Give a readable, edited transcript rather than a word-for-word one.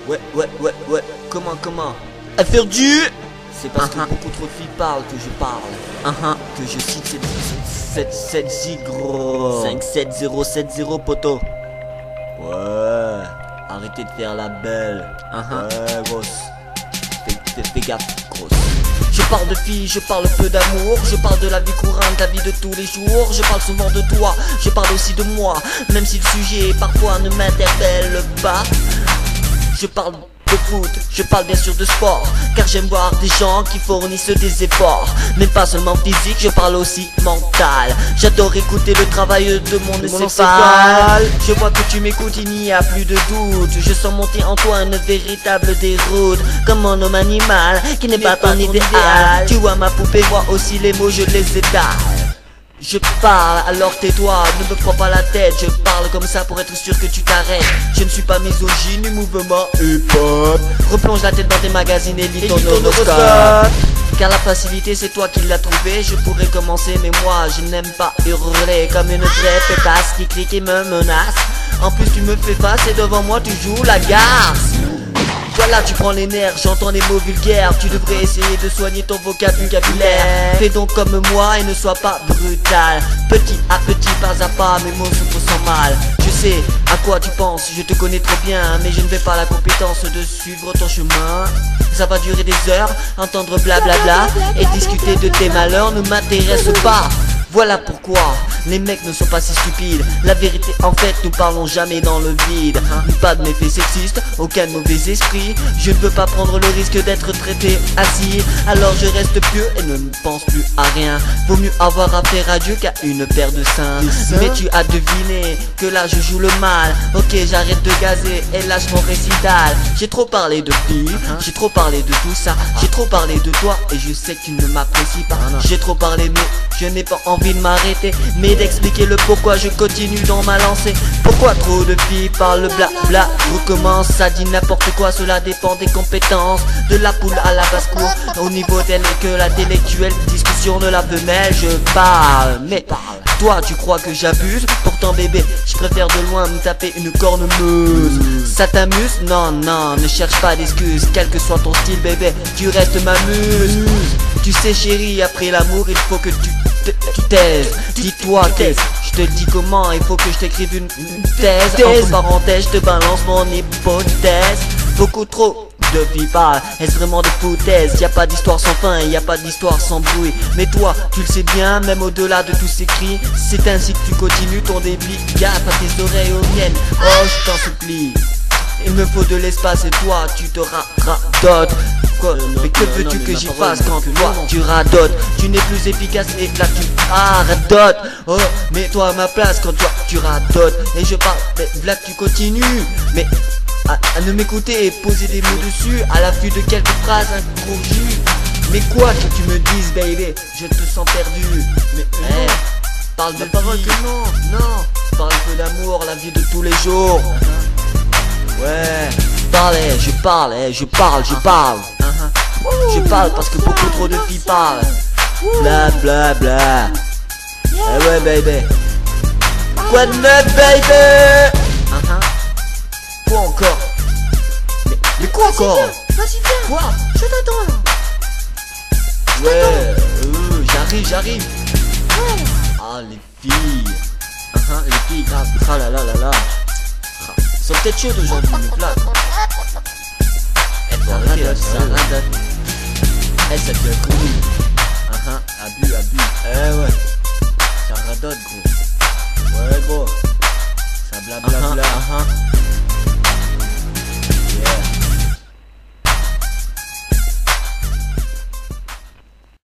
Ouais, comment Affaire du... C'est parce que beaucoup trop de filles parlent que je parle. Que je cite cette zigro 57070 poto. Ouais, arrêtez de faire la belle. Ouais, grosse. Fais gaffe, grosse. Je parle de filles, je parle peu d'amour. Je parle de la vie courante, la vie de tous les jours. Je parle souvent de toi, je parle aussi de moi. Même si le sujet parfois ne m'interpelle pas. Je parle de foot, je parle bien sûr de sport, car j'aime voir des gens qui fournissent des efforts. Mais pas seulement physique, je parle aussi mental. J'adore écouter le travail de mon encéphale. Je vois que tu m'écoutes, il n'y a plus de doute. Je sens monter en toi une véritable déroute, comme un homme animal qui n'est pas ton idéal. Tu vois ma poupée, moi aussi les mots je les étale. Je parle, alors tais-toi, ne me prends pas la tête. Je parle comme ça pour être sûr que tu t'arrêtes. Je ne suis pas misogyne, du mouvement hip-hop. Replonge la tête dans tes magazines et lis ton horoscope. Car la facilité c'est toi qui l'as trouvé. Je pourrais commencer mais moi je n'aime pas hurler comme une vraie pétasse qui crie et me menace. En plus tu me fais face et devant moi tu joues la garce. Voilà, tu prends les nerfs, j'entends les mots vulgaires. Tu devrais essayer de soigner ton vocabulaire. Fais donc comme moi et ne sois pas brutal. Petit à petit, pas à pas, mes mots se font sans mal. Je sais à quoi tu penses, je te connais trop bien. Mais je ne vais pas la compétence de suivre ton chemin. Ça va durer des heures, entendre blablabla et discuter de tes malheurs ne m'intéresse pas. Voilà pourquoi les mecs ne sont pas si stupides. La vérité en fait nous parlons jamais dans le vide. Pas de méfaits sexistes, aucun mauvais esprit. Je ne veux pas prendre le risque d'être traité assis. Alors je reste pieux et ne pense plus à rien. Vaut mieux avoir affaire à Dieu qu'à une paire de seins. Mais tu as deviné que là je joue le mal. Ok, j'arrête de gazer et lâche mon récital. J'ai trop parlé de filles, j'ai trop parlé de tout ça. J'ai trop parlé de toi et je sais que tu ne m'apprécies pas. J'ai trop parlé mais je n'ai pas envie de m'arrêter, mais d'expliquer le pourquoi je continue dans ma lancée. Pourquoi trop de filles parlent blabla, recommence, ça dit n'importe quoi, cela dépend des compétences. De la poule à la basse-cour, au niveau tel que l'intellectuelle, discussion de la femelle, je parle. Mais toi tu crois que j'abuse, pourtant bébé, je préfère de loin me taper une cornemuse. Ça t'amuse? Non, ne cherche pas d'excuses, quel que soit ton style bébé, tu restes ma muse. Tu sais chérie, après l'amour il faut que tu taises. Dis-toi que je te le dis comment, il faut que je t'écrive une thèse. Entre parenthèses, je te balance mon hypothèse. Beaucoup trop de filles parlent, est-ce vraiment de foutaise? Y a pas d'histoire sans fin, y a pas d'histoire sans bruit. Mais toi, tu le sais bien, même au-delà de tous ces cris. C'est ainsi que tu continues ton débit. Gaffe à tes oreilles aux miennes, oh je t'en supplie. Il me faut de l'espace et toi tu te radotes. Quoi? Mais que veux-tu que j'y fasse quand toi tu radotes? Tu n'es plus efficace et là tu radotes. Oh, mets-toi à ma place quand toi tu radotes. Et je parle des blagues, tu continues. Mais à ne m'écouter et poser des mots dessus, à l'affût de quelques phrases incongrues. Mais quoi que tu me dises baby, je te sens perdu. Mais parle de parole que non, parle un peu d'amour, la vie de tous les jours. Ouais, je parle. Je parle parce que beaucoup trop de filles parlent. Bla. Eh ouais baby. Quoi de neuf baby? Quoi encore? Mais quoi encore? Vas-y viens. Quoi? Je t'attends là. Ouais, j'arrive. Ouais. Ah les filles. Les filles grave. Ah là. Ils sont peut-être chaudes aujourd'hui, mais là. Ça radote. Ça devient cool. Abus. Ouais. Ça radote gros. Ouais gros. Ça blabla.